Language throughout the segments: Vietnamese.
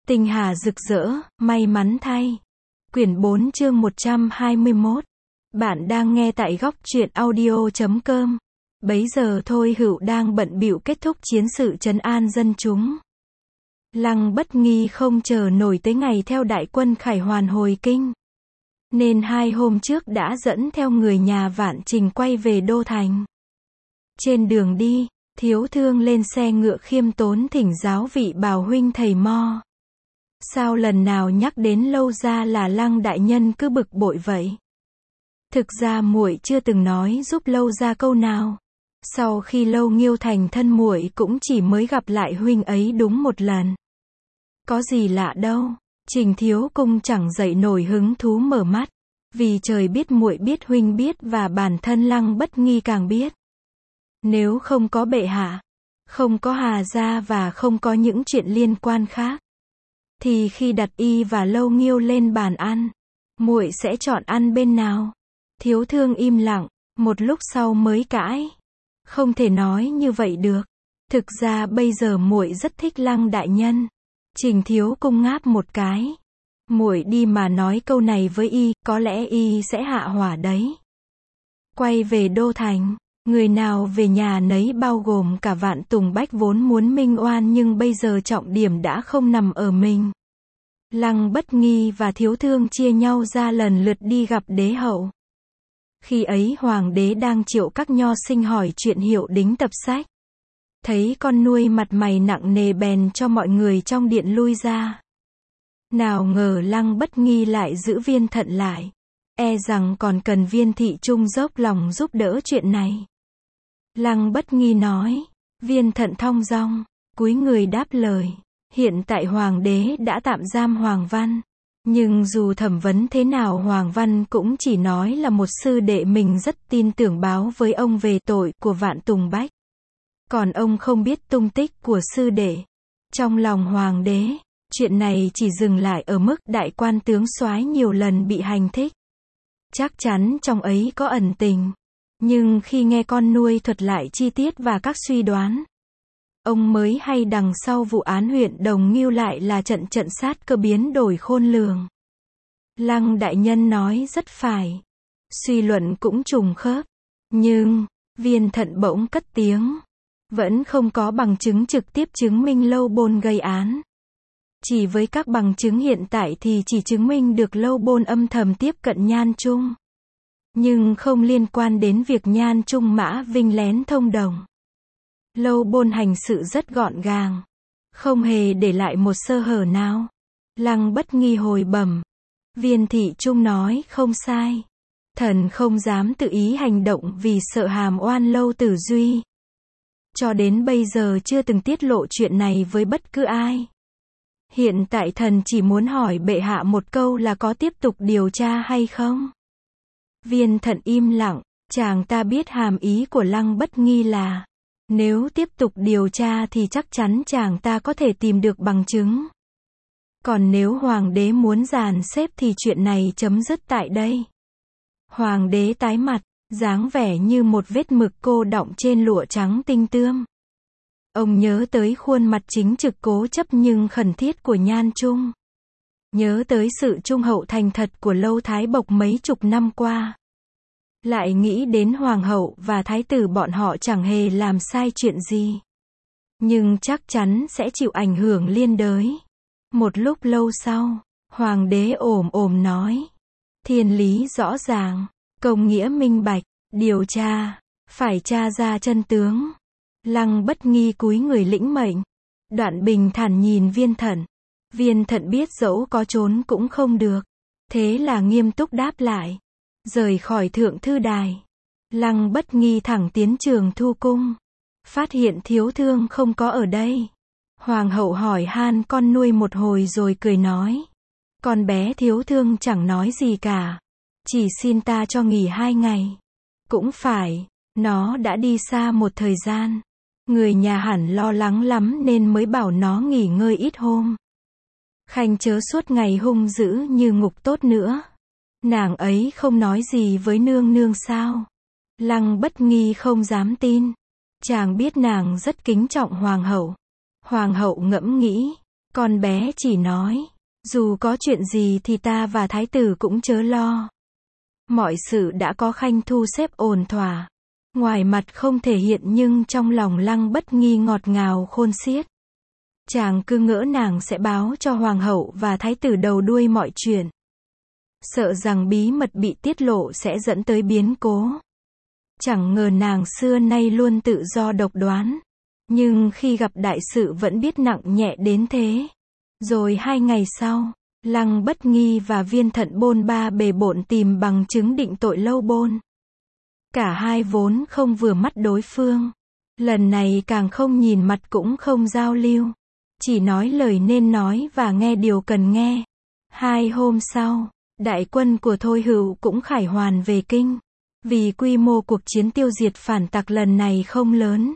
Tinh hà rực rỡ, may mắn thay. Quyển 4 chương 121. Bạn đang nghe tại góc truyện audio.com. Bấy giờ Thôi Hữu đang bận bịu kết thúc chiến sự trấn an dân chúng. Lăng Bất Nghi không chờ nổi tới ngày theo đại quân khải hoàn hồi kinh, nên 2 hôm trước đã dẫn theo người nhà Vạn Trình quay về đô thành. Trên đường đi, Thiếu Thương lên xe ngựa khiêm tốn thỉnh giáo vị Bảo huynh thầy mo. Sao lần nào nhắc đến Lâu gia là Lăng đại nhân cứ bực bội vậy? Thực ra muội chưa từng nói giúp Lâu gia câu nào. Sau khi Lâu Nghiêu thành thân muội cũng chỉ mới gặp lại huynh ấy đúng một lần. Có gì lạ đâu. Trình Thiếu Cung chẳng dậy nổi hứng thú mở mắt, vì trời biết muội biết huynh biết và bản thân Lăng Bất Nghi càng biết. Nếu không có bệ hạ, không có Hà gia và không có những chuyện liên quan khác, thì khi đặt y và Lâu Nghiêu lên bàn ăn, muội sẽ chọn ăn bên nào? Thiếu Thương im lặng, một lúc sau mới cãi. Không thể nói như vậy được. Thực ra bây giờ muội rất thích Lăng đại nhân. Trình Thiếu Cung ngáp một cái. Muội đi mà nói câu này với y, có lẽ y sẽ hạ hỏa đấy. Quay về đô thành, người nào về nhà nấy, bao gồm cả Vạn Tùng Bách vốn muốn minh oan, nhưng bây giờ trọng điểm đã không nằm ở mình. Lăng Bất Nghi và Thiếu Thương chia nhau ra lần lượt đi gặp đế hậu. Khi ấy hoàng đế đang triệu các nho sinh hỏi chuyện hiệu đính tập sách. Thấy con nuôi mặt mày nặng nề bèn cho mọi người trong điện lui ra. Nào ngờ Lăng Bất Nghi lại giữ Viên Thận lại, e rằng còn cần Viên Thị Trung dốc lòng giúp đỡ chuyện này. Lăng Bất Nghi nói. Viên Thận thong dong, cúi người đáp lời. Hiện tại hoàng đế đã tạm giam Hoàng Văn, nhưng dù thẩm vấn thế nào Hoàng Văn cũng chỉ nói là một sư đệ mình rất tin tưởng báo với ông về tội của Vạn Tùng Bách. Còn ông không biết tung tích của sư đệ. Trong lòng hoàng đế, chuyện này chỉ dừng lại ở mức đại quan tướng soái nhiều lần bị hành thích. Chắc chắn trong ấy có ẩn tình. Nhưng khi nghe con nuôi thuật lại chi tiết và các suy đoán, ông mới hay đằng sau vụ án huyện Đồng Ngưu lại là trận sát cơ biến đổi khôn lường. Lăng đại nhân nói rất phải. Suy luận cũng trùng khớp. Nhưng, Viên Thận bỗng cất tiếng. Vẫn không có bằng chứng trực tiếp chứng minh Lâu Bôn gây án. Chỉ với các bằng chứng hiện tại thì chỉ chứng minh được Lâu Bôn âm thầm tiếp cận Nhan Trung, nhưng không liên quan đến việc Nhan Trung Mã Vinh lén thông đồng. Lâu Bôn hành sự rất gọn gàng, không hề để lại một sơ hở nào. Lăng Bất Nghi hồi bẩm. Viên Thị Trung nói không sai. Thần không dám tự ý hành động vì sợ hàm oan Lâu Tử Duy. Cho đến bây giờ chưa từng tiết lộ chuyện này với bất cứ ai. Hiện tại thần chỉ muốn hỏi bệ hạ một câu là có tiếp tục điều tra hay không? Viên Thận im lặng, chàng ta biết hàm ý của Lăng Bất Nghi là, nếu tiếp tục điều tra thì chắc chắn chàng ta có thể tìm được bằng chứng. Còn nếu hoàng đế muốn dàn xếp thì chuyện này chấm dứt tại đây. Hoàng đế tái mặt, dáng vẻ như một vết mực cô đọng trên lụa trắng tinh tươm. Ông nhớ tới khuôn mặt chính trực cố chấp nhưng khẩn thiết của Nhan Trung. Nhớ tới sự trung hậu thành thật của Lâu Thái Bộc mấy chục năm qua. Lại nghĩ đến hoàng hậu và thái tử bọn họ chẳng hề làm sai chuyện gì, nhưng chắc chắn sẽ chịu ảnh hưởng liên đới. Một lúc lâu sau, hoàng đế ồm nói. Thiên lý rõ ràng, công nghĩa minh bạch, điều tra, phải tra ra chân tướng. Lăng Bất Nghi cúi người lĩnh mệnh. Đoạn bình thản nhìn Viên Thận. Viên Thận biết dẫu có trốn cũng không được, thế là nghiêm túc đáp lại. Rời khỏi Thượng Thư Đài, Lăng Bất Nghi thẳng tiến Trường Thu Cung. Phát hiện Thiếu Thương không có ở đây. Hoàng hậu hỏi han con nuôi một hồi rồi cười nói. Con bé Thiếu Thương chẳng nói gì cả, chỉ xin ta cho nghỉ 2 ngày. Cũng phải, nó đã đi xa một thời gian. Người nhà hẳn lo lắng lắm nên mới bảo nó nghỉ ngơi ít hôm. Khanh chớ suốt ngày hung dữ như ngục tốt nữa. Nàng ấy không nói gì với nương nương sao? Lăng Bất Nghi không dám tin. Chàng biết nàng rất kính trọng hoàng hậu. Hoàng hậu ngẫm nghĩ. Con bé chỉ nói, dù có chuyện gì thì ta và thái tử cũng chớ lo. Mọi sự đã có khanh thu xếp ổn thỏa. Ngoài mặt không thể hiện nhưng trong lòng Lăng Bất Nghi ngọt ngào khôn xiết. Chàng cứ ngỡ nàng sẽ báo cho hoàng hậu và thái tử đầu đuôi mọi chuyện. Sợ rằng bí mật bị tiết lộ sẽ dẫn tới biến cố. Chẳng ngờ nàng xưa nay luôn tự do độc đoán. Nhưng khi gặp đại sự vẫn biết nặng nhẹ đến thế. Rồi 2 ngày sau, Lăng Bất Nghi và Viên Thận bôn ba bề bộn tìm bằng chứng định tội Lâu Bôn. Cả hai vốn không vừa mắt đối phương. Lần này càng không nhìn mặt cũng không giao lưu. Chỉ nói lời nên nói và nghe điều cần nghe. 2 hôm sau, đại quân của Thôi Hữu cũng khải hoàn về kinh. Vì quy mô cuộc chiến tiêu diệt phản tặc lần này không lớn.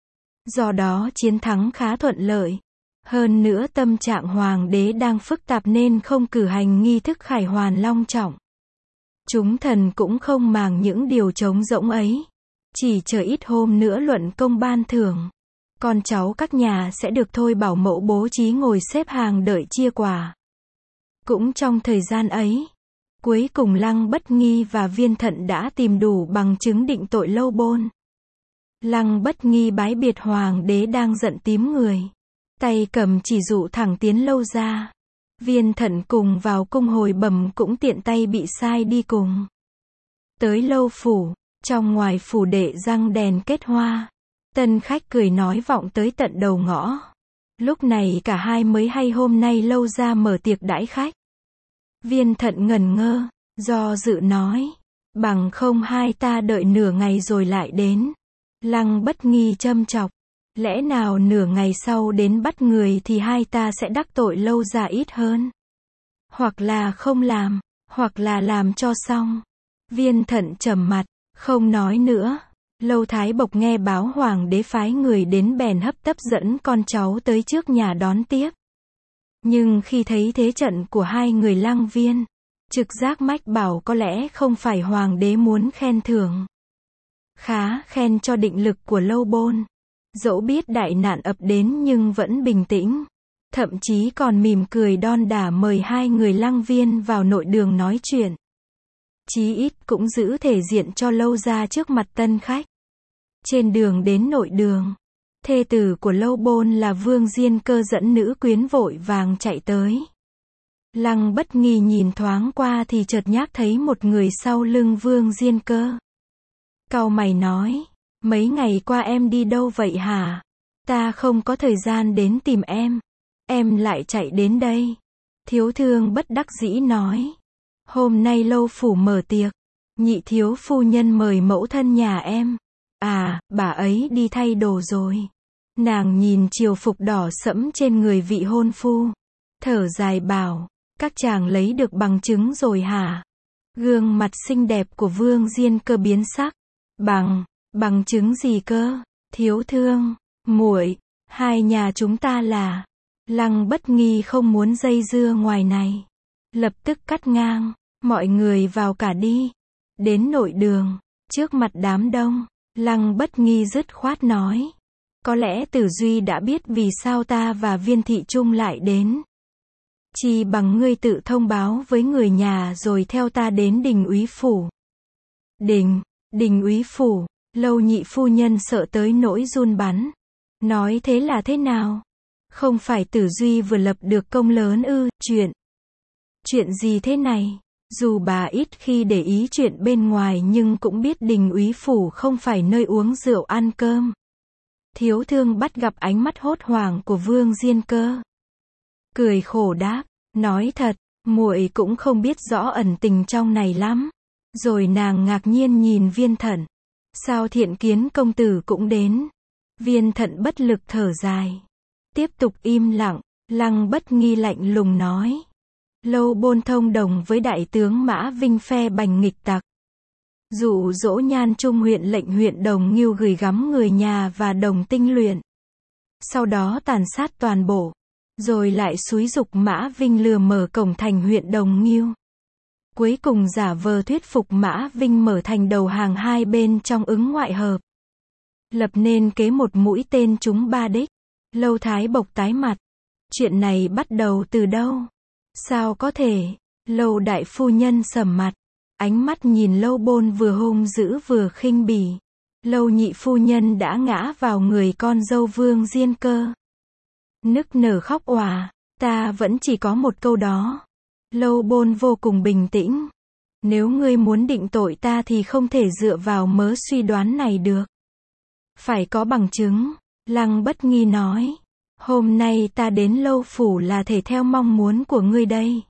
Do đó chiến thắng khá thuận lợi. Hơn nữa tâm trạng hoàng đế đang phức tạp nên không cử hành nghi thức khải hoàn long trọng. Chúng thần cũng không màng những điều trống rỗng ấy. Chỉ chờ ít hôm nữa luận công ban thưởng. Con cháu các nhà sẽ được Thôi bảo mẫu bố trí ngồi xếp hàng đợi chia quà. Cũng trong thời gian ấy, cuối cùng Lăng Bất Nghi và Viên Thận đã tìm đủ bằng chứng định tội Lâu Bôn. Lăng Bất Nghi bái biệt hoàng đế đang giận tím người. Tay cầm chỉ dụ thẳng tiến Lâu ra. Viên Thận cùng vào cung hồi bẩm cũng tiện tay bị sai đi cùng. Tới Lâu phủ, trong ngoài phủ đệ răng đèn kết hoa. Tân khách cười nói vọng tới tận đầu ngõ. Lúc này cả hai mới hay hôm nay Lâu ra mở tiệc đãi khách. Viên Thận ngẩn ngơ, do dự nói, bằng không hai ta đợi nửa ngày rồi lại đến. Lăng Bất Nghi châm chọc, lẽ nào nửa ngày sau đến bắt người thì hai ta sẽ đắc tội Lâu ra ít hơn. Hoặc là không làm, hoặc là làm cho xong. Viên Thận trầm mặt, không nói nữa. Lâu Thái Bộc nghe báo hoàng đế phái người đến bèn hấp tấp dẫn con cháu tới trước nhà đón tiếp. Nhưng khi thấy thế trận của hai người Lăng Viên, trực giác mách bảo có lẽ không phải hoàng đế muốn khen thưởng. Khá khen cho định lực của Lâu Bôn. Dẫu biết đại nạn ập đến nhưng vẫn bình tĩnh. Thậm chí còn mỉm cười đon đả mời hai người Lăng Viên vào nội đường nói chuyện. Chí ít cũng giữ thể diện cho Lâu ra trước mặt tân khách. Trên đường đến nội đường, thê tử của Lâu Bôn là Vương Diên Cơ dẫn nữ quyến vội vàng chạy tới. Lăng Bất Nghi nhìn thoáng qua thì chợt nhác thấy một người sau lưng Vương Diên Cơ. Cau mày nói, mấy ngày qua em đi đâu vậy hả? Ta không có thời gian đến tìm em lại chạy đến đây. Thiếu thương bất đắc dĩ nói, hôm nay Lâu phủ mở tiệc, nhị thiếu phu nhân mời mẫu thân nhà em. À, bà ấy đi thay đồ rồi. Nàng nhìn triều phục đỏ sẫm trên người vị hôn phu, thở dài bảo, các chàng lấy được bằng chứng rồi hả? Gương mặt xinh đẹp của Vương Diên Cơ biến sắc. Bằng chứng gì cơ? Thiếu thương, muội, hai nhà chúng ta là. Lăng Bất Nghi không muốn dây dưa ngoài này. Lập tức cắt ngang, mọi người vào cả đi. Đến nội đường, trước mặt đám đông, Lăng Bất Nghi dứt khoát nói. Có lẽ Tử Duy đã biết vì sao ta và Viên Thị Trung lại đến. Chỉ bằng ngươi tự thông báo với người nhà rồi theo ta đến Đình Úy phủ. Đình Úy phủ, Lâu nhị phu nhân sợ tới nỗi run bắn. Nói thế là thế nào? Không phải Tử Duy vừa lập được công lớn ư? Chuyện gì thế này? Dù bà ít khi để ý chuyện bên ngoài nhưng cũng biết Đình Úy phủ không phải nơi uống rượu ăn cơm. Thiếu thương bắt gặp ánh mắt hốt hoảng của Vương Diên Cơ. Cười khổ đáp, nói thật, muội cũng không biết rõ ẩn tình trong này lắm. Rồi nàng ngạc nhiên nhìn Viên Thận. Sao Thiện Kiến công tử cũng đến? Viên Thận bất lực thở dài. Tiếp tục im lặng, Lăng Bất Nghi lạnh lùng nói. Lâu Bôn thông đồng với đại tướng Mã Vinh phe bành nghịch tặc. Dụ dỗ Nhan Trung huyện lệnh huyện Đồng Ngưu gửi gắm người nhà và đồng tinh luyện. Sau đó tàn sát toàn bộ. Rồi lại xúi giục Mã Vinh lừa mở cổng thành huyện Đồng Ngưu. Cuối cùng giả vờ thuyết phục Mã Vinh mở thành đầu hàng hai bên trong ứng ngoại hợp. Lập nên kế một mũi tên trúng ba đích. Lâu Thái Bộc tái mặt. Chuyện này bắt đầu từ đâu? Sao có thể? Lâu đại phu nhân sầm mặt, ánh mắt nhìn Lâu Bôn vừa hung dữ vừa khinh bỉ. Lâu nhị phu nhân đã ngã vào người con dâu Vương Diên Cơ. Nức nở khóc òa, ta vẫn chỉ có một câu đó. Lâu Bôn vô cùng bình tĩnh. Nếu ngươi muốn định tội ta thì không thể dựa vào mớ suy đoán này được. Phải có bằng chứng. Lăng Bất Nghi nói. Hôm nay ta đến Lâu phủ là thể theo mong muốn của ngươi đây.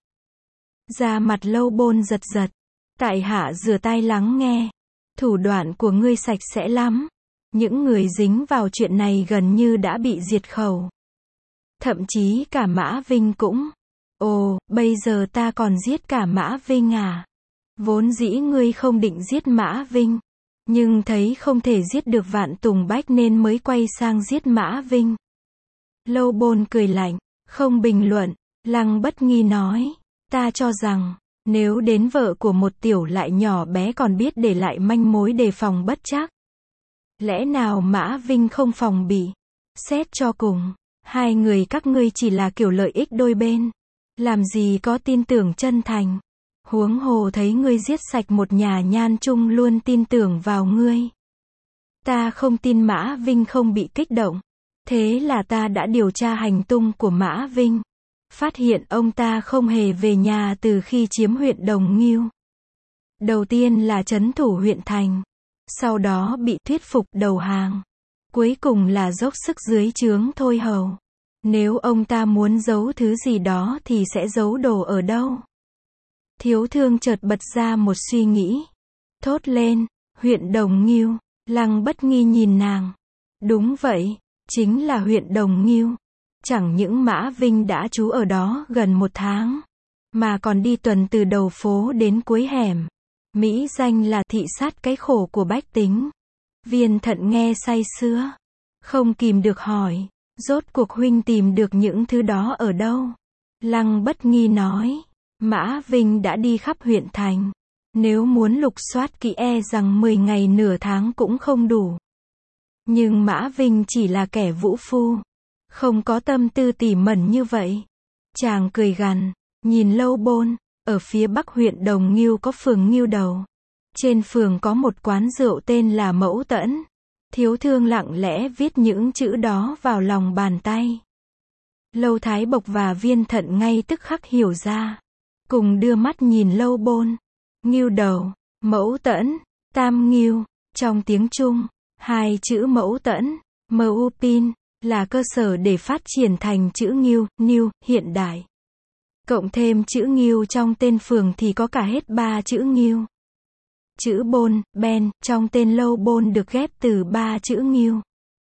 Da mặt Lâu Bôn giật giật. Tại hạ rửa tai lắng nghe. Thủ đoạn của ngươi sạch sẽ lắm. Những người dính vào chuyện này gần như đã bị diệt khẩu. Thậm chí cả Mã Vinh cũng. Ồ, bây giờ ta còn giết cả Mã Vinh à? Vốn dĩ ngươi không định giết Mã Vinh. Nhưng thấy không thể giết được Vạn Tùng Bách nên mới quay sang giết Mã Vinh. Lâu Bôn cười lạnh, không bình luận. Lăng Bất Nghi nói. Ta cho rằng, nếu đến vợ của một tiểu lại nhỏ bé còn biết để lại manh mối đề phòng bất trắc. Lẽ nào Mã Vinh không phòng bị? Xét cho cùng, hai người các ngươi chỉ là kiểu lợi ích đôi bên. Làm gì có tin tưởng chân thành. Huống hồ thấy ngươi giết sạch một nhà Nhan Trung luôn tin tưởng vào ngươi. Ta không tin Mã Vinh không bị kích động. Thế là ta đã điều tra hành tung của Mã Vinh. Phát hiện ông ta không hề về nhà từ khi chiếm huyện Đồng Nghiêu. Đầu tiên là trấn thủ huyện thành. Sau đó bị thuyết phục đầu hàng. Cuối cùng là dốc sức dưới trướng Thôi Hầu. Nếu ông ta muốn giấu thứ gì đó thì sẽ giấu đồ ở đâu? Thiếu thương chợt bật ra một suy nghĩ. Thốt lên, huyện Đồng Nghiêu. Lăng Bất Nghi nhìn nàng. Đúng vậy, chính là huyện Đồng Nghiêu. Chẳng những Mã Vinh đã trú ở đó gần 1 tháng, mà còn đi tuần từ đầu phố đến cuối hẻm. Mỹ danh là thị sát cái khổ của bách tính. Viên Thận nghe say sưa, không kìm được hỏi, rốt cuộc huynh tìm được những thứ đó ở đâu? Lăng Bất Nghi nói, Mã Vinh đã đi khắp huyện thành. Nếu muốn lục soát kỹ rằng 10 ngày nửa tháng cũng không đủ. Nhưng Mã Vinh chỉ là kẻ vũ phu, không có tâm tư tỉ mẩn như vậy. Chàng cười gằn, nhìn Lâu Bôn. Ở phía bắc huyện Đồng Nghiêu có phường Nghiêu Đầu. Trên phường có một quán rượu tên là Mẫu Tẫn. Thiếu thương lặng lẽ viết những chữ đó vào lòng bàn tay. Lâu Thái Bộc và Viên Thận ngay tức khắc hiểu ra. Cùng đưa mắt nhìn Lâu Bôn. Nghiêu Đầu, Mẫu Tẫn, Tam Nghiêu. Trong tiếng Trung, hai chữ Mẫu Tẫn, Mupin, là cơ sở để phát triển thành chữ Nghiêu, New, hiện đại. Cộng thêm chữ Nghiêu trong tên phường thì có cả hết 3 chữ Nghiêu. Chữ Bôn, Ben, trong tên Lâu Bôn được ghép từ 3 chữ Nghiêu.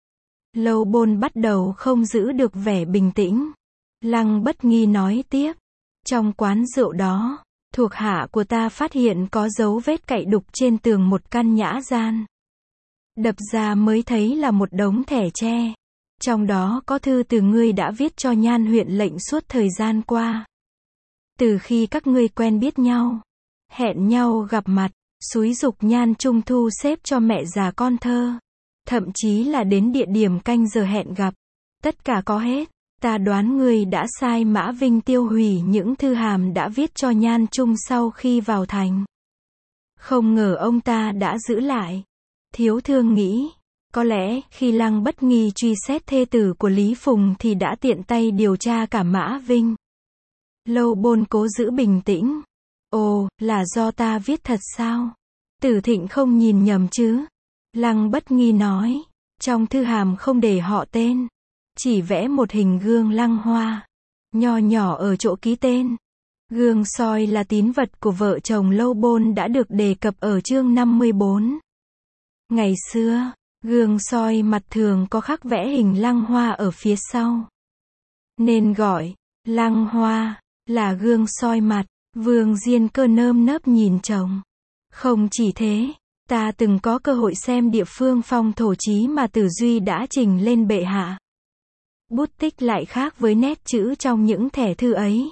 Lâu Bôn bắt đầu không giữ được vẻ bình tĩnh. Lăng Bất Nghi nói tiếp. Trong quán rượu đó, thuộc hạ của ta phát hiện có dấu vết cậy đục trên tường một căn nhã gian. Đập ra mới thấy là một đống thẻ tre. Trong đó có thư từ ngươi đã viết cho Nhan huyện lệnh suốt thời gian qua. Từ khi các ngươi quen biết nhau, hẹn nhau gặp mặt, xúi giục Nhan Trung thu xếp cho mẹ già con thơ, thậm chí là đến địa điểm canh giờ hẹn gặp, tất cả có hết. Ta đoán ngươi đã sai Mã Vinh tiêu hủy những thư hàm đã viết cho Nhan Trung sau khi vào thành. Không ngờ ông ta đã giữ lại. Thiếu thương nghĩ, có lẽ khi Lăng Bất Nghi truy xét thê tử của Lý Phùng thì đã tiện tay điều tra cả Mã Vinh. Lâu Bôn cố giữ bình tĩnh. Ồ, là do ta viết thật sao? Tử Thịnh không nhìn nhầm chứ? Lăng Bất Nghi nói, trong thư hàm không để họ tên, chỉ vẽ một hình gương lăng hoa, nho nhỏ ở chỗ ký tên. Gương soi là tín vật của vợ chồng Lâu Bôn đã được đề cập ở chương 54. Ngày xưa, gương soi mặt thường có khắc vẽ hình lăng hoa ở phía sau, nên gọi lăng hoa là gương soi mặt. Vương Diên Cơ nơm nớp nhìn chồng. Không chỉ thế, ta từng có cơ hội xem địa phương phong thổ chí mà Tử Duy đã trình lên bệ hạ. Bút tích lại khác với nét chữ trong những thẻ thư ấy.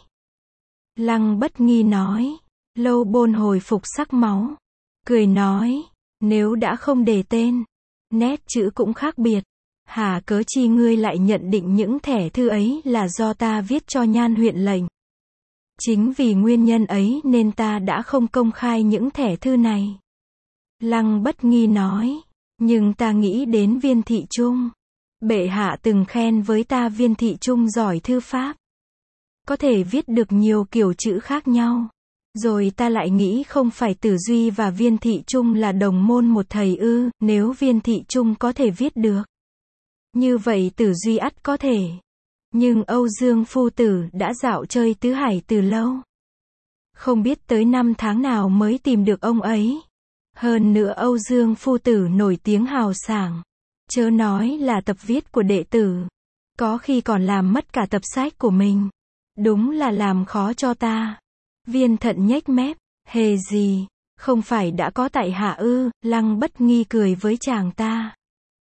Lăng Bất Nghi nói. Lâu Bôn hồi phục sắc máu, cười nói, nếu đã không để tên, nét chữ cũng khác biệt, Hà cớ chi ngươi lại nhận định những thẻ thư ấy là do ta viết cho Nhan huyện lệnh? Chính vì nguyên nhân ấy nên ta đã không công khai những thẻ thư này. Lăng Bất Nghi nói, nhưng ta nghĩ đến Viên Thị Trung. Bệ hạ từng khen với ta Viên Thị Trung giỏi thư pháp. Có thể viết được nhiều kiểu chữ khác nhau. Rồi ta lại nghĩ không phải Tử Duy và Viên Thị Trung là đồng môn một thầy ư, nếu Viên Thị Trung có thể viết được. Như vậy Tử Duy ắt có thể. Nhưng Âu Dương phu tử đã dạo chơi tứ hải từ lâu. Không biết tới năm tháng nào mới tìm được ông ấy. Hơn nữa Âu Dương phu tử nổi tiếng hào sảng. Chớ nói là tập viết của đệ tử. Có khi còn làm mất cả tập sách của mình. Đúng là làm khó cho ta. Viên Thận nhếch mép, hề gì, không phải đã có tại hạ ư? Lăng Bất Nghi cười với chàng ta.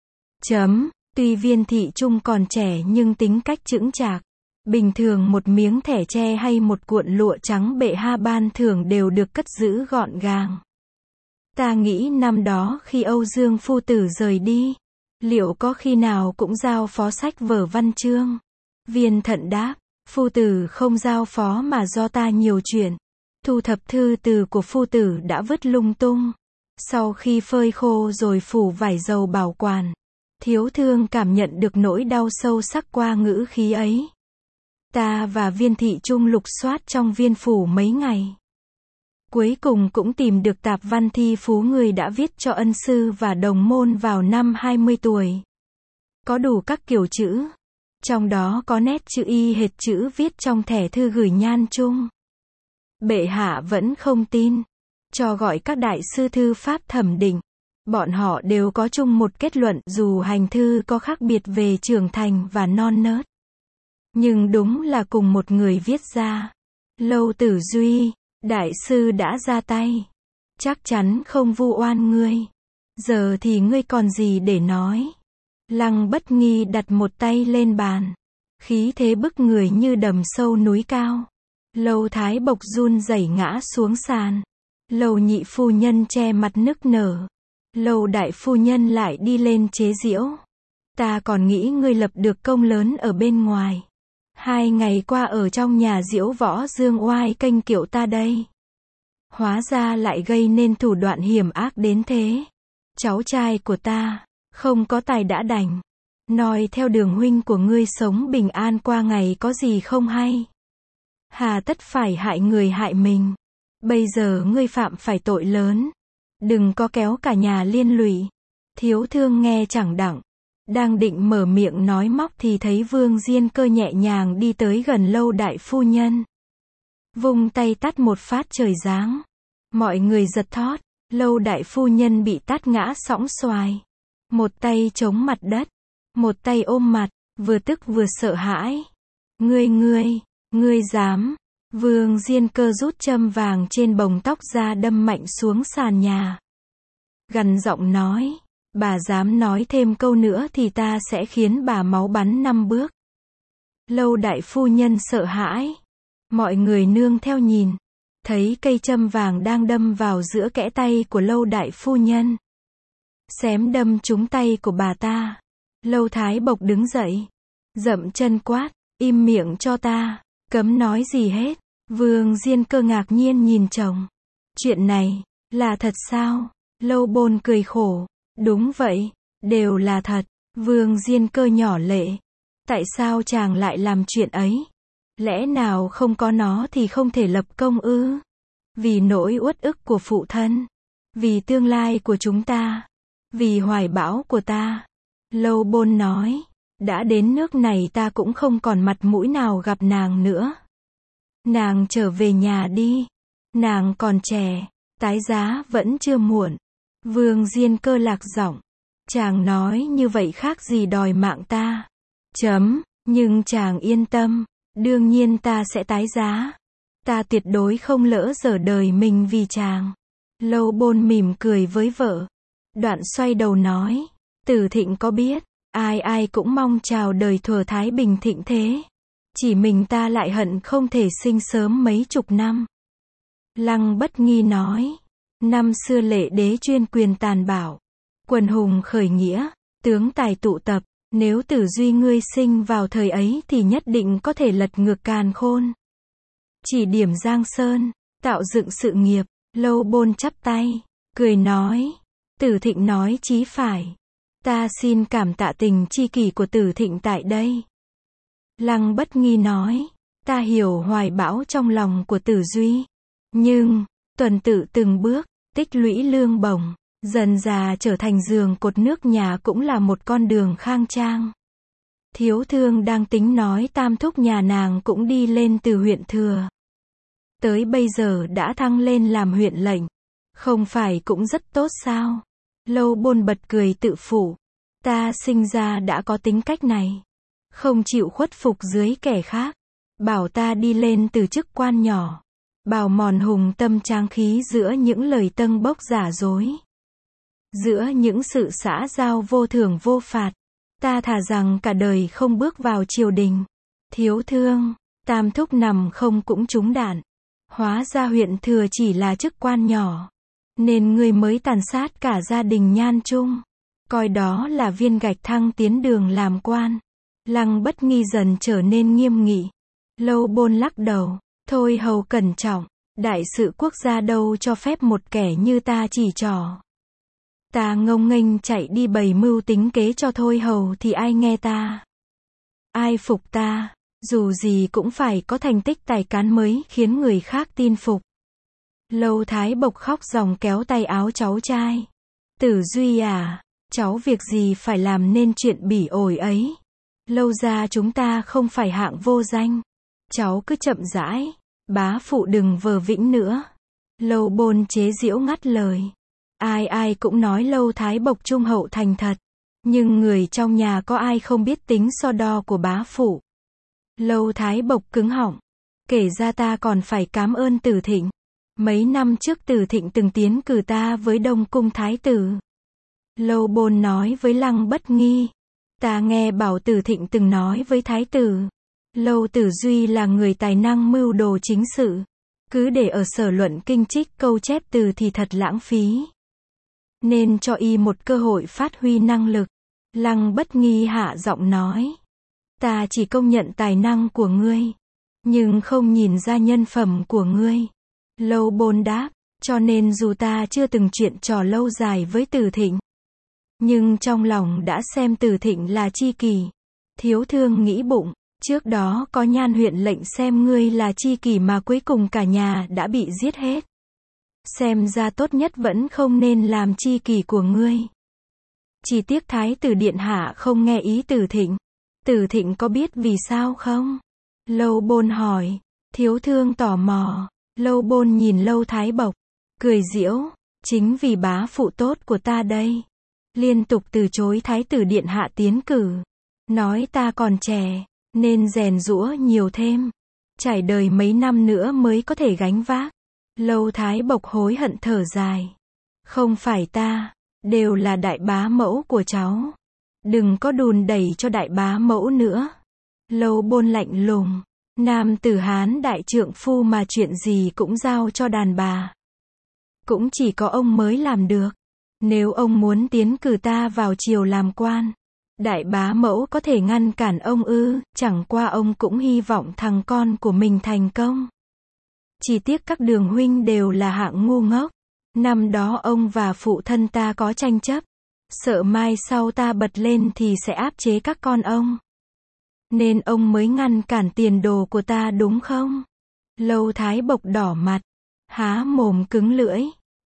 Tuy Viên Thị Trung còn trẻ nhưng tính cách chững chạc. Bình thường một miếng thẻ tre hay một cuộn lụa trắng bệ hạ ban thưởng đều được cất giữ gọn gàng. Ta nghĩ năm đó khi Âu Dương phu tử rời đi, liệu có khi nào cũng giao phó sách vở văn chương? Viên Thận đáp, phu tử không giao phó mà do ta nhiều chuyện. Thu thập thư từ của phu tử đã vứt lung tung. Sau khi phơi khô rồi phủ vải dầu bảo quản. Thiếu thương cảm nhận được nỗi đau sâu sắc qua ngữ khí ấy. Ta và Viên Thị Trung lục soát trong viên phủ mấy ngày. Cuối cùng cũng tìm được tạp văn thi phú người đã viết cho ân sư và đồng môn vào năm 20 tuổi. Có đủ các kiểu chữ. Trong đó có nét chữ y hệt chữ viết trong thẻ thư gửi Nhan Trung. Bệ hạ vẫn không tin. Cho gọi các đại sư thư pháp thẩm định. Bọn họ đều có chung một kết luận dù hành thư có khác biệt về trưởng thành và non nớt. Nhưng đúng là cùng một người viết ra. Lâu Tử Duy, đại sư đã ra tay. Chắc chắn không vu oan ngươi. Giờ thì ngươi còn gì để nói. Lăng Bất Nghi đặt một tay lên bàn. Khí thế bức người như đầm sâu núi cao. Lâu Thái Bộc run rẩy ngã xuống sàn. Lâu nhị phu nhân che mặt nức nở. Lâu đại phu nhân lại đi lên chế giễu. Ta còn nghĩ ngươi lập được công lớn ở bên ngoài. 2 ngày qua ở trong nhà diễu võ dương oai kênh kiệu ta đây. Hóa ra lại gây nên thủ đoạn hiểm ác đến thế. Cháu trai của ta, không có tài đã đành. Noi theo đường huynh của ngươi sống bình an qua ngày có gì không hay. Hà tất phải hại người hại mình. Bây giờ ngươi phạm phải tội lớn. Đừng có kéo cả nhà liên lụy. Thiếu thương nghe chẳng đặng. Đang định mở miệng nói móc thì thấy Vương Diên Cơ nhẹ nhàng đi tới gần Lâu đại phu nhân. Vung tay tát một phát trời giáng. Mọi người giật thót. Lâu đại phu nhân bị tát ngã sõng xoài. Một tay chống mặt đất. Một tay ôm mặt. Vừa tức vừa sợ hãi. Ngươi dám. Vương Diên Cơ rút châm vàng trên bồng tóc ra đâm mạnh xuống sàn nhà. Gằn giọng nói. Bà dám nói thêm câu nữa thì ta sẽ khiến bà máu bắn 5 bước. Lâu đại phu nhân sợ hãi. Mọi người nương theo nhìn. Thấy cây châm vàng đang đâm vào giữa kẽ tay của Lâu đại phu nhân. Xém đâm trúng tay của bà ta. Lâu Thái Bộc đứng dậy. Dậm chân quát. Im miệng cho ta. Cấm nói gì hết. Vương Diên Cơ ngạc nhiên nhìn chồng. Chuyện này, là thật sao? Lâu Bôn cười khổ. Đúng vậy, đều là thật. Vương Diên Cơ nhỏ lệ. Tại sao chàng lại làm chuyện ấy? Lẽ nào không có nó thì không thể lập công ư? Vì nỗi uất ức của phụ thân. Vì tương lai của chúng ta. Vì hoài bão của ta. Lâu Bôn nói. Đã đến nước này ta cũng không còn mặt mũi nào gặp nàng nữa. Nàng trở về nhà đi. Nàng còn trẻ. Tái giá vẫn chưa muộn. Vương Diên Cơ lạc giọng. Chàng nói như vậy khác gì đòi mạng ta. Nhưng chàng yên tâm. Đương nhiên ta sẽ tái giá. Ta tuyệt đối không lỡ dở đời mình vì chàng. Lâu Bôn mỉm cười với vợ. Đoạn xoay đầu nói. Tử Thịnh có biết. Ai cũng mong chào đời thuở thái bình thịnh thế. Chỉ mình ta lại hận không thể sinh sớm mấy chục năm. Lăng Bất Nghi nói. Năm xưa lệ đế chuyên quyền tàn bạo. Quần hùng khởi nghĩa. Tướng tài tụ tập. Nếu Tử Duy ngươi sinh vào thời ấy thì nhất định có thể lật ngược càn khôn. Chỉ điểm Giang Sơn, tạo dựng sự nghiệp. Lâu Bôn chắp tay, cười nói. Tử Thịnh nói chí phải. Ta xin cảm tạ tình tri kỷ của Tử Thịnh tại đây. Lăng Bất Nghi nói. Ta hiểu hoài bão trong lòng của Tử Duy. Nhưng, tuần tự từng bước, tích lũy lương bổng, dần già trở thành giường cột nước nhà cũng là một con đường khang trang. Thiếu Thương đang tính nói tam thúc nhà nàng cũng đi lên từ huyện thừa. Tới bây giờ đã thăng lên làm huyện lệnh. Không phải cũng rất tốt sao? Lâu Bôn bật cười tự phụ. Ta sinh ra đã có tính cách này. Không chịu khuất phục dưới kẻ khác. Bảo ta đi lên từ chức quan nhỏ. Bào mòn hùng tâm tráng khí giữa những lời tâng bốc giả dối. Giữa những sự xã giao vô thưởng vô phạt. Ta thà rằng cả đời không bước vào triều đình. Thiếu Thương, tam thúc nằm không cũng trúng đạn. Hóa ra huyện thừa chỉ là chức quan nhỏ. Nên ngươi mới tàn sát cả gia đình Nhan Trung. Coi đó là viên gạch thăng tiến đường làm quan. Lăng Bất Nghi dần trở nên nghiêm nghị. Lâu Bôn lắc đầu. Thôi hầu cẩn trọng. Đại sự quốc gia đâu cho phép một kẻ như ta chỉ trỏ. Ta ngông nghênh chạy đi bày mưu tính kế cho Thôi hầu thì ai nghe ta? Ai phục ta? Dù gì cũng phải có thành tích tài cán mới khiến người khác tin phục. Lâu Thái Bộc khóc ròng kéo tay áo cháu trai. Tử Duy à, cháu việc gì phải làm nên chuyện bỉ ổi ấy. Lâu gia chúng ta không phải hạng vô danh. Cháu cứ chậm rãi, bá phụ đừng vờ vĩnh nữa. Lâu Bôn chế giễu ngắt lời. Ai ai cũng nói Lâu Thái Bộc trung hậu thành thật. Nhưng người trong nhà có ai không biết tính so đo của bá phụ. Lâu Thái Bộc cứng họng. Kể ra ta còn phải cảm ơn Tử Thịnh. Mấy năm trước Tử Thịnh từng tiến cử ta với Đông Cung Thái tử. Lâu Bôn nói với Lăng Bất Nghi. Ta nghe bảo Tử Thịnh từng nói với Thái tử. Lâu Tử Duy là người tài năng mưu đồ chính sự. Cứ để ở sở luận kinh trích câu chép từ thì thật lãng phí. Nên cho y một cơ hội phát huy năng lực. Lăng Bất Nghi hạ giọng nói. Ta chỉ công nhận tài năng của ngươi. Nhưng không nhìn ra nhân phẩm của ngươi. Lâu Bôn đáp. Cho nên dù ta chưa từng chuyện trò lâu dài với Tử Thịnh. Nhưng trong lòng đã xem Tử Thịnh là tri kỷ. Thiếu Thương nghĩ bụng. Trước đó có Nhan huyện lệnh xem ngươi là tri kỷ mà cuối cùng cả nhà đã bị giết hết. Xem ra tốt nhất vẫn không nên làm tri kỷ của ngươi. Chỉ tiếc Thái tử điện hạ không nghe ý Tử Thịnh. Tử Thịnh có biết vì sao không? Lâu Bôn hỏi. Thiếu Thương tò mò. Lâu Bôn nhìn Lâu Thái Bộc. Cười giễu. Chính vì bá phụ tốt của ta đây. Liên tục từ chối Thái tử điện hạ tiến cử. Nói ta còn trẻ. Nên rèn giũa nhiều thêm. Trải đời mấy năm nữa mới có thể gánh vác. Lâu Thái Bộc hối hận thở dài. Không phải ta. Đều là đại bá mẫu của cháu. Đừng có đùn đẩy cho đại bá mẫu nữa. Lâu Bôn lạnh lùng. Nam tử Hán đại trượng phu mà chuyện gì cũng giao cho đàn bà. Cũng chỉ có ông mới làm được. Nếu ông muốn tiến cử ta vào triều làm quan. Đại bá mẫu có thể ngăn cản ông ư? Chẳng qua ông cũng hy vọng thằng con của mình thành công. Chỉ tiếc các Đường huynh đều là hạng ngu ngốc. Năm đó ông và phụ thân ta có tranh chấp. Sợ mai sau ta bật lên thì sẽ áp chế các con ông. Nên ông mới ngăn cản tiền đồ của ta đúng không? Lâu Thái Bộc đỏ mặt. Há mồm cứng lưỡi.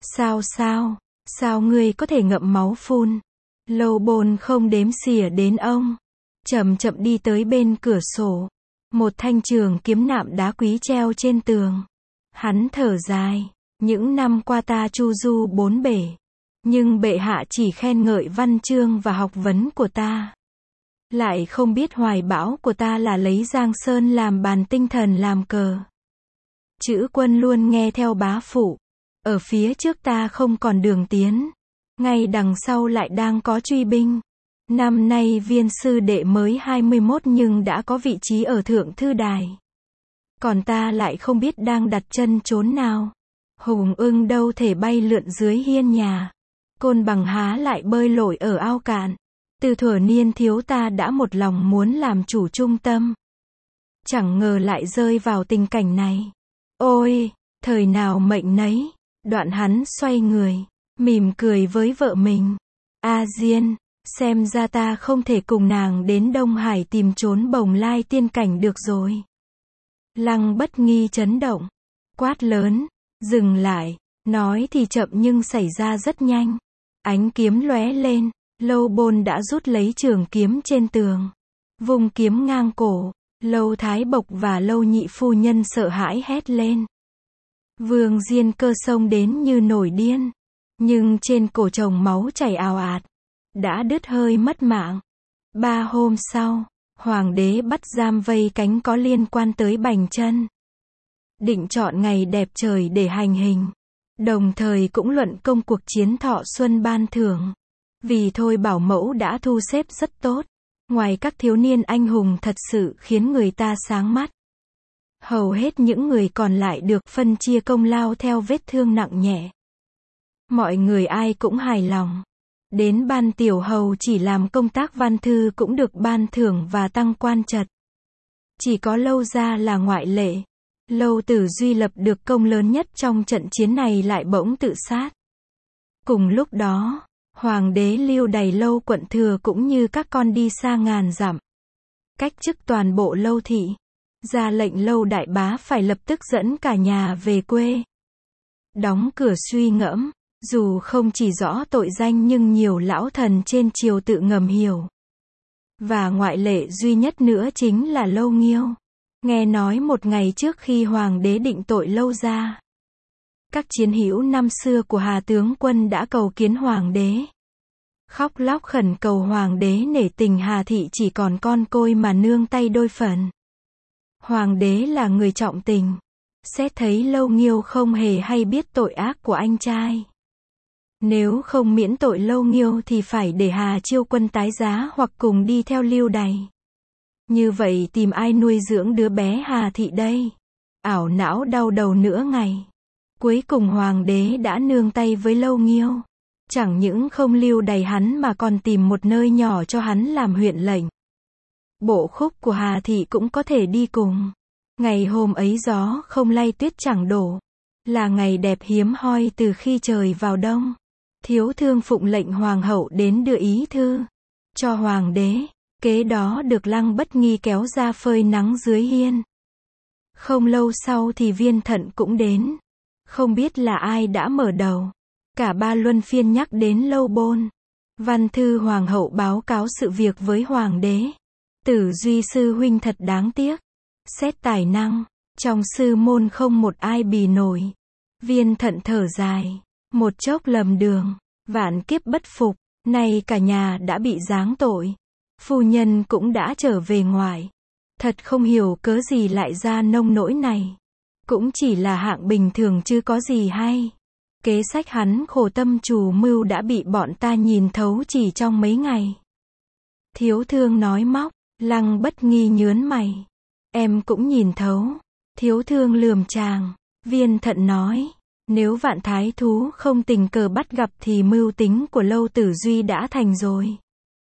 Sao ngươi có thể ngậm máu phun? Lâu Bôn không đếm xỉa đến ông. Chậm chậm đi tới bên cửa sổ. Một thanh trường kiếm nạm đá quý treo trên tường. Hắn thở dài. Những năm qua ta chu du bốn bể. Nhưng bệ hạ chỉ khen ngợi văn chương và học vấn của ta. Lại không biết hoài bão của ta là lấy Giang Sơn làm bàn tinh thần làm cờ. Chữ quân luôn nghe theo bá phụ. Ở phía trước ta không còn đường tiến. Ngay đằng sau lại đang có truy binh. Năm nay viên sư đệ mới 21 nhưng đã có vị trí ở thượng thư đài. Còn ta lại không biết đang đặt chân chốn nào. Hùng ưng đâu thể bay lượn dưới hiên nhà. Côn bằng há lại bơi lội ở ao cạn. Từ thuở niên thiếu ta đã một lòng muốn làm chủ trung tâm. Chẳng ngờ lại rơi vào tình cảnh này. Ôi, thời nào mệnh nấy. Đoạn hắn xoay người, mỉm cười với vợ mình. A Diên, xem ra ta không thể cùng nàng đến Đông Hải tìm trốn Bồng Lai tiên cảnh được rồi. Lăng Bất Nghi chấn động, quát lớn, dừng lại, nói thì chậm nhưng xảy ra rất nhanh. Ánh kiếm lóe lên, Lâu Bôn đã rút lấy trường kiếm trên tường, vung kiếm ngang cổ. Lâu Thái Bộc và Lâu Nhị phu nhân sợ hãi hét lên. Vương Diên Cơ xông đến như nổi điên, nhưng trên cổ chồng máu chảy ào ạt, đã đứt hơi mất mạng. 3 hôm sau, hoàng đế bắt giam vây cánh có liên quan tới Bành Chân. Định chọn ngày đẹp trời để hành hình, đồng thời cũng luận công cuộc chiến thọ xuân ban thưởng. Vì thôi bảo mẫu đã thu xếp rất tốt. Ngoài các thiếu niên anh hùng thật sự khiến người ta sáng mắt. Hầu hết những người còn lại được phân chia công lao theo vết thương nặng nhẹ. Mọi người ai cũng hài lòng. Đến Ban Tiểu Hầu chỉ làm công tác văn thư cũng được ban thưởng và tăng quan trật. Chỉ có Lâu gia là ngoại lệ. Lâu Tử Duy lập được công lớn nhất trong trận chiến này lại bỗng tự sát. Cùng lúc đó, Hoàng đế lưu đày Lâu quận thừa cũng như các con đi xa ngàn dặm. Cách chức toàn bộ Lâu thị. Ra lệnh Lâu đại bá phải lập tức dẫn cả nhà về quê. Đóng cửa suy ngẫm, dù không chỉ rõ tội danh nhưng nhiều lão thần trên triều tự ngầm hiểu. Và ngoại lệ duy nhất nữa chính là Lâu Nghiêu. Nghe nói một ngày trước khi hoàng đế định tội Lâu gia, các chiến hữu năm xưa của Hà tướng quân đã cầu kiến hoàng đế. Khóc lóc khẩn cầu hoàng đế nể tình Hà thị chỉ còn con côi mà nương tay đôi phần. Hoàng đế là người trọng tình, xét thấy Lâu Nghiêu không hề hay biết tội ác của anh trai. Nếu không miễn tội Lâu Nghiêu thì phải để Hà Chiêu Quân tái giá hoặc cùng đi theo lưu đày. Như vậy tìm ai nuôi dưỡng đứa bé Hà thị đây? Ảo não đau đầu nửa ngày. Cuối cùng hoàng đế đã nương tay với Lâu Nghiêu. Chẳng những không lưu đày hắn mà còn tìm một nơi nhỏ cho hắn làm huyện lệnh. Bộ khúc của Hà thị cũng có thể đi cùng. Ngày hôm ấy gió không lay tuyết chẳng đổ. Là ngày đẹp hiếm hoi từ khi trời vào đông. Thiếu thương phụng lệnh hoàng hậu đến đưa ý thư cho hoàng đế. Kế đó được Lăng Bất Nghi kéo ra phơi nắng dưới hiên. Không lâu sau thì Viên Thận cũng đến. Không biết là ai đã mở đầu. Cả ba luân phiên nhắc đến Lâu Bôn. Văn thư hoàng hậu báo cáo sự việc với hoàng đế. Tử Duy sư huynh thật đáng tiếc. Xét tài năng, trong sư môn không một ai bì nổi. Viên Thận thở dài. Một chốc lầm đường, vạn kiếp bất phục. Nay cả nhà đã bị giáng tội. Phu nhân cũng đã trở về ngoại. Thật không hiểu cớ gì lại ra nông nỗi này. Cũng chỉ là hạng bình thường chứ có gì hay. Kế sách hắn khổ tâm chủ mưu đã bị bọn ta nhìn thấu chỉ trong mấy ngày. Thiếu thương nói móc. Lăng Bất Nghi nhớn mày. Em cũng nhìn thấu. Thiếu thương lườm chàng. Viên Thận nói. Nếu Vạn Thái Thú không tình cờ bắt gặp thì mưu tính của Lâu Tử Duy đã thành rồi.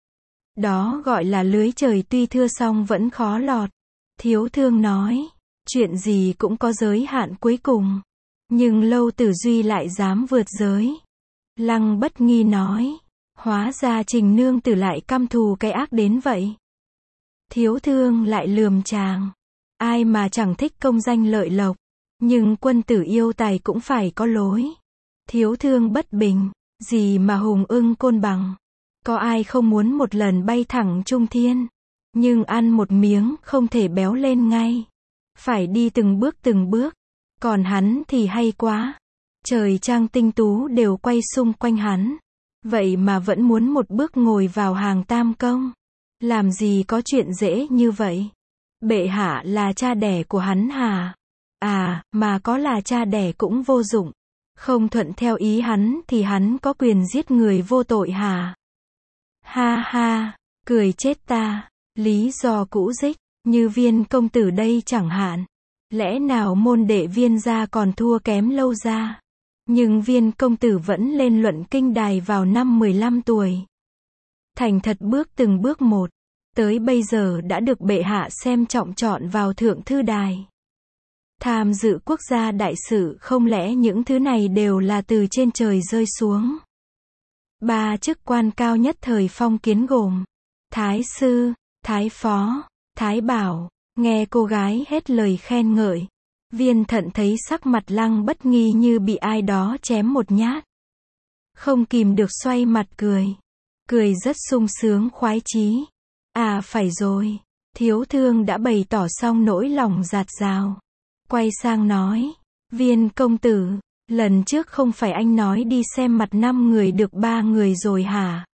Đó gọi là lưới trời tuy thưa song vẫn khó lọt. Thiếu thương nói. Chuyện gì cũng có giới hạn cuối cùng. Nhưng Lâu Tử Duy lại dám vượt giới. Lăng Bất Nghi nói. Hóa ra Trình nương tử lại căm thù cái ác đến vậy. Thiếu thương lại lườm chàng. Ai mà chẳng thích công danh lợi lộc. Nhưng quân tử yêu tài cũng phải có lối. Thiếu thương bất bình. Gì mà hùng ưng côn bằng. Có ai không muốn một lần bay thẳng trung thiên. Nhưng ăn một miếng không thể béo lên ngay. Phải đi từng bước từng bước. Còn hắn thì hay quá. Trời trăng tinh tú đều quay xung quanh hắn. Vậy mà vẫn muốn một bước ngồi vào hàng tam công. Làm gì có chuyện dễ như vậy. Bệ hạ là cha đẻ của hắn hả? À, mà có là cha đẻ cũng vô dụng. Không thuận theo ý hắn thì hắn có quyền giết người vô tội hả? Ha ha, cười chết ta. Lý do cũ dích, như Viên công tử đây chẳng hạn. Lẽ nào môn đệ Viên gia còn thua kém Lâu gia? Nhưng Viên công tử vẫn lên luận kinh đài vào năm 15 tuổi. thành thật bước từng bước một, tới bây giờ đã được bệ hạ xem trọng chọn vào thượng thư đài. Tham dự quốc gia đại sự, không lẽ những thứ này đều là từ trên trời rơi xuống? 3 chức quan cao nhất thời phong kiến gồm thái sư, thái phó, thái bảo. Nghe cô gái hết lời khen ngợi, Viên Thận thấy sắc mặt Lăng Bất Nghi như bị ai đó chém một nhát. Không kìm được xoay mặt cười. Cười rất sung sướng khoái chí. À phải rồi, thiếu thương đã bày tỏ xong nỗi lòng dạt dào. Quay sang nói, Viên công tử, lần trước không phải anh nói đi xem mặt 5 người được 3 người rồi hả?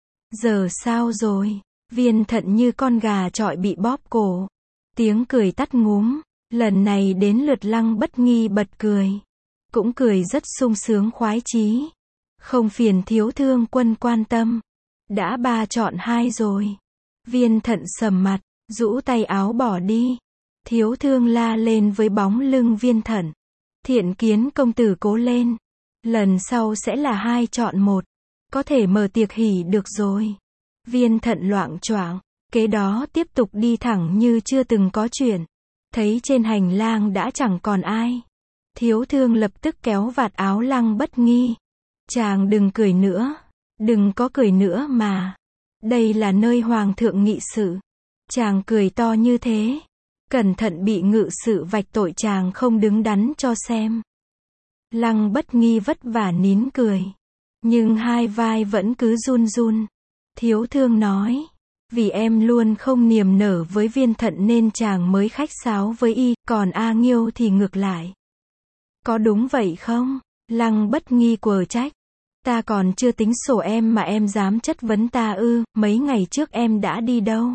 Giờ sao rồi? Viên Thận như con gà chọi bị bóp cổ. Tiếng cười tắt ngúm, lần này đến lượt Lăng Bất Nghi bật cười. Cũng cười rất sung sướng khoái chí. Không phiền thiếu thương quân quan tâm. Đã 3 chọn 2 rồi. Viên Thận sầm mặt, rũ tay áo bỏ đi. Thiếu thương la lên với bóng lưng Viên Thận. Thiện kiến công tử cố lên. Lần sau sẽ là 2 chọn 1. Có thể mở tiệc hỉ được rồi. Viên Thận loạng choạng. Kế đó tiếp tục đi thẳng như chưa từng có chuyện. Thấy trên hành lang đã chẳng còn ai. Thiếu thương lập tức kéo vạt áo Lăng Bất Nghi. Chàng đừng cười nữa. Đừng có cười nữa mà. Đây là nơi hoàng thượng nghị sự. Chàng cười to như thế. Cẩn thận bị ngự sự vạch tội chàng không đứng đắn cho xem. Lăng Bất Nghi vất vả nín cười. Nhưng hai vai vẫn cứ run run. Thiếu thương nói. Vì em luôn không niềm nở với Viên Thận nên chàng mới khách sáo với y, còn A Nghiêu thì ngược lại. Có đúng vậy không? Lăng Bất Nghi quờ trách. Ta còn chưa tính sổ em mà em dám chất vấn ta ư? Mấy ngày trước em đã đi đâu?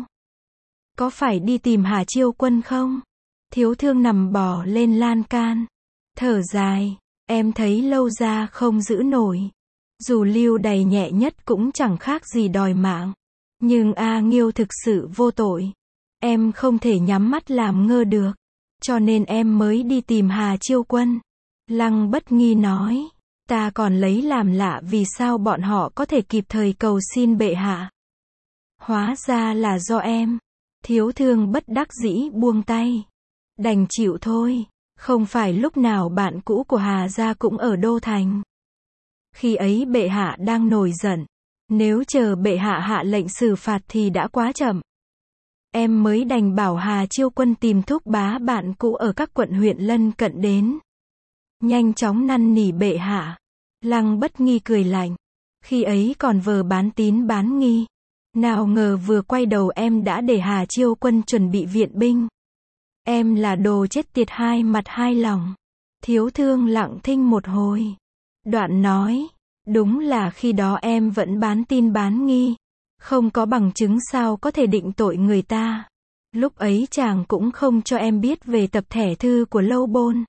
Có phải đi tìm Hà Chiêu Quân không? Thiếu thương nằm bò lên lan can. Thở dài. Em thấy lâu ra không giữ nổi. Dù lưu đày nhẹ nhất cũng chẳng khác gì đòi mạng. Nhưng A Nghiêu thực sự vô tội. Em không thể nhắm mắt làm ngơ được. Cho nên em mới đi tìm Hà Chiêu Quân. Lăng Bất Nghi nói. Ta còn lấy làm lạ vì sao bọn họ có thể kịp thời cầu xin bệ hạ. Hóa ra là do em. Thiếu thương bất đắc dĩ buông tay. Đành chịu thôi. Không phải lúc nào bạn cũ của Hà gia cũng ở Đô Thành. Khi ấy bệ hạ đang nổi giận. Nếu chờ bệ hạ hạ lệnh xử phạt thì đã quá chậm. Em mới đành bảo Hà Chiêu Quân tìm thúc bá bạn cũ ở các quận huyện lân cận đến. Nhanh chóng năn nỉ bệ hạ. Lăng Bất Nghi cười lạnh. Khi ấy còn vờ bán tín bán nghi. Nào ngờ vừa quay đầu em đã để Hà Chiêu Quân chuẩn bị viện binh. Em là đồ chết tiệt hai mặt hai lòng. Thiếu thương lặng thinh một hồi. Đoạn nói. Đúng là khi đó em vẫn bán tin bán nghi. Không có bằng chứng sao có thể định tội người ta. Lúc ấy chàng cũng không cho em biết về tập thẻ thư của Lâu Bôn.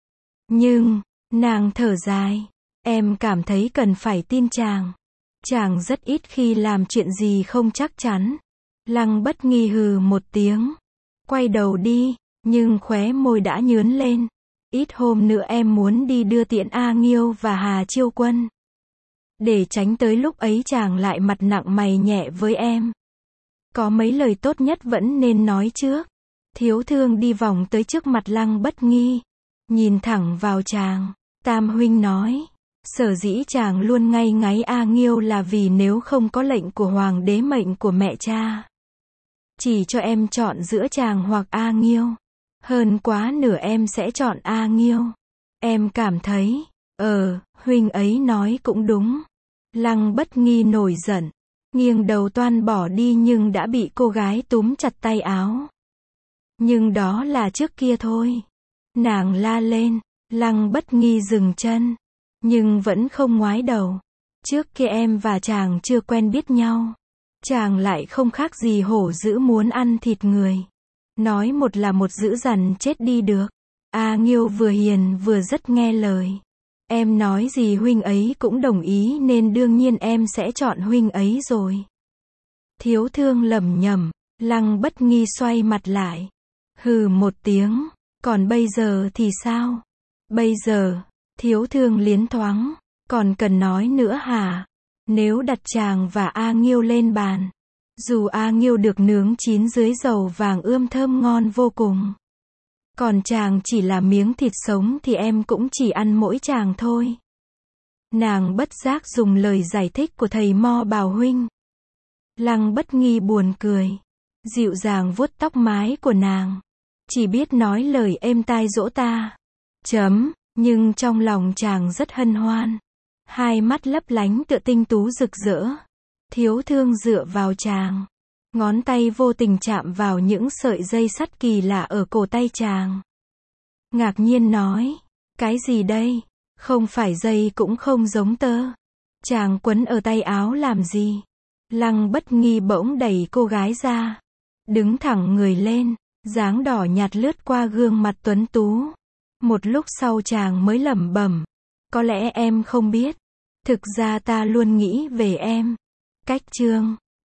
Nhưng, nàng thở dài. Em cảm thấy cần phải tin chàng. Chàng rất ít khi làm chuyện gì không chắc chắn. Lăng Bất Nghi hừ một tiếng. Quay đầu đi, nhưng khóe môi đã nhướn lên. Ít hôm nữa em muốn đi đưa tiễn A Nghiêu và Hà Chiêu Quân. Để tránh tới lúc ấy chàng lại mặt nặng mày nhẹ với em. Có mấy lời tốt nhất vẫn nên nói trước. Thiếu thương đi vòng tới trước mặt Lăng Bất Nghi. Nhìn thẳng vào chàng. Tam huynh nói. Sở dĩ chàng luôn ngay ngáy A Nghiêu là vì nếu không có lệnh của hoàng đế mệnh của mẹ cha. Chỉ cho em chọn giữa chàng hoặc A Nghiêu. Hơn quá nửa em sẽ chọn A Nghiêu. Em cảm thấy, huynh ấy nói cũng đúng. Lăng Bất Nghi nổi giận. Nghiêng đầu toan bỏ đi nhưng đã bị cô gái túm chặt tay áo. Nhưng đó là trước kia thôi. Nàng la lên. Lăng Bất Nghi dừng chân. Nhưng vẫn không ngoái đầu. Trước kia em và chàng chưa quen biết nhau. Chàng lại không khác gì hổ dữ muốn ăn thịt người. Nói một là một, dữ dằn chết đi được. A Nghiêu vừa hiền vừa rất nghe lời. Em nói gì huynh ấy cũng đồng ý nên đương nhiên em sẽ chọn huynh ấy rồi. Thiếu thương lẩm nhẩm. Lăng Bất Nghi xoay mặt lại. Hừ một tiếng. Còn bây giờ thì sao? Bây giờ, thiếu thương liến thoáng. Còn cần nói nữa hả? Nếu đặt chàng và A Nghiêu lên bàn, dù A Nghiêu được nướng chín dưới dầu vàng ươm thơm ngon vô cùng, còn chàng chỉ là miếng thịt sống thì em cũng chỉ ăn mỗi chàng thôi. Nàng bất giác dùng lời giải thích của thầy Mo Bảo huynh. Lăng Bất Nghi buồn cười, dịu dàng vuốt tóc mái của nàng, chỉ biết nói lời êm tai dỗ ta. Nhưng trong lòng chàng rất hân hoan, hai mắt lấp lánh tựa tinh tú rực rỡ. Thiếu thương dựa vào chàng, ngón tay vô tình chạm vào những sợi dây sắt kỳ lạ ở cổ tay chàng. Ngạc nhiên nói, cái gì đây? Không phải dây cũng không giống tơ. Chàng quấn ở tay áo làm gì? Lăng Bất Nghi bỗng đẩy cô gái ra, đứng thẳng người lên, dáng đỏ nhạt lướt qua gương mặt tuấn tú. Một lúc sau chàng mới lẩm bẩm, có lẽ em không biết, thực ra ta luôn nghĩ về em. Cách chương